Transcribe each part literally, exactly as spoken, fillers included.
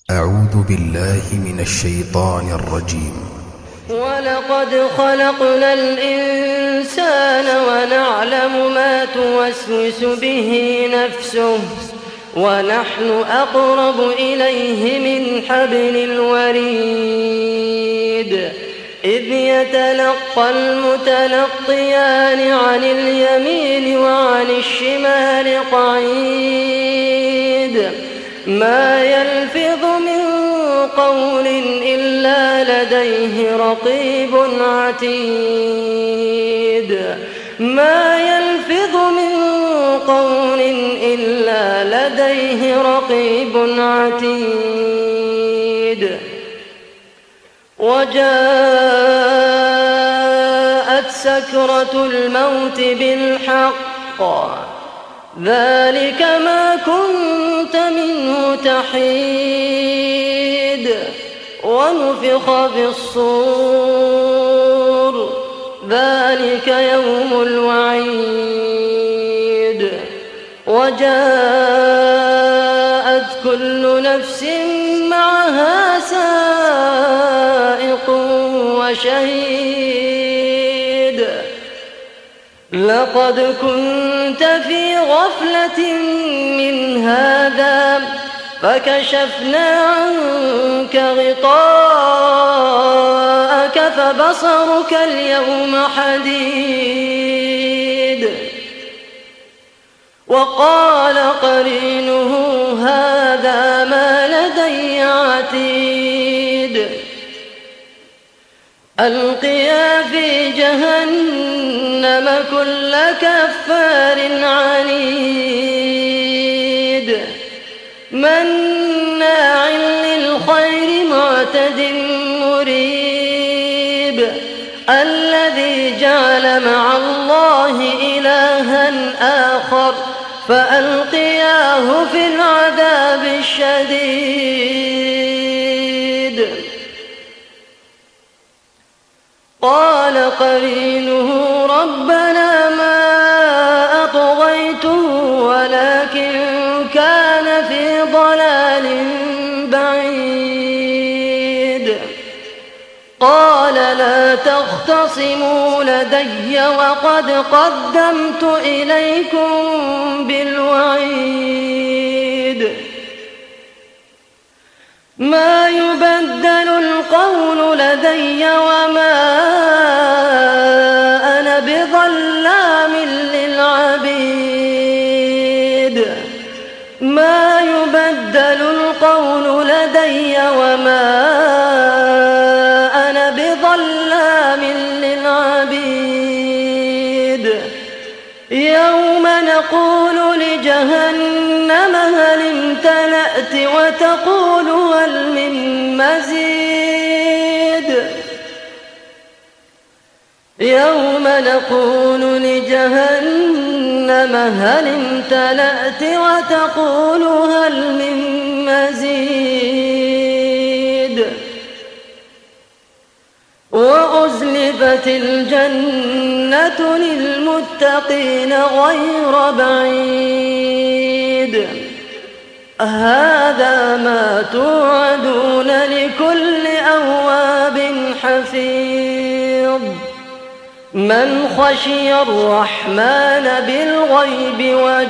أعوذ بالله من الشيطان الرجيم. ولقد خلقنا الإنسان ونعلم ما توسوس به نفسه ونحن أقرب إليه من حبل الوريد إذ يتلقى المتلقيان عن اليمين وعن الشمال قعيد ما يلفظ من قول إلا لديه رقيب عتيد ما يلفظ من قول إلا لديه رقيب عتيد وجاءت سكرة الموت بالحق ذلك ما كنت منه تحيد ونفخ في الصور ذلك يوم الوعيد وجاءت كل نفس معها سائق وشهيد لقد كنت في غفلة من هذا فكشفنا عنك غطاءك فبصرك اليوم حديد وقال قرينه هذا ما لدي عتيد ألقيا في جهنم كل كفار عنيد مناع للخير معتد مريب الذي جعل مع الله إلها آخر فألقياه في العذاب الشديد قال قرينه ربنا ما أطغيته ولكن كان في ضلال بعيد قال لا تختصموا لدي وقد قدمت إليكم بالوعيد ما يبدل القول لدي وما أنا بظلام للعبيد ما يبدل القول لدي وما أنا بظلام للعبيد يوم نقول لجهنم هل امتلأت وتقول هل من مزيد يوم نقول لجهنم هل امتلأت وتقول هل من مزيد وأزلفت الجنة للمتقين غير بعيد هذا ما توعدون لكل أواب حفيظ من خشي الرحمن بالغيب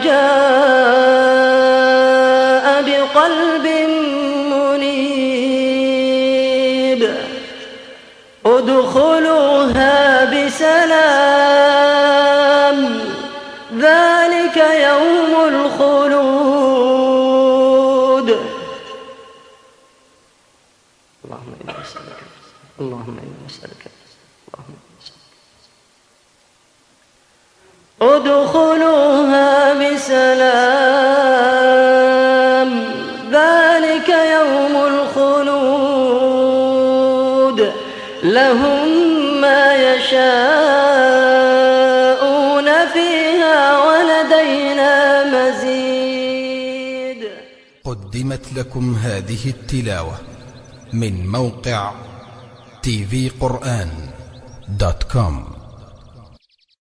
وجاء بقلب منيب ادخلوها بسلام ذلك يوم الخلود اللهم إنا نسألك اللهم إنا نسألك ادخلوها بسلام ذلك يوم الخلود لهم ما يشاءون فيها ولدينا مزيد. قدمت لكم هذه التلاوة من موقع تي في قرآن دوت كوم.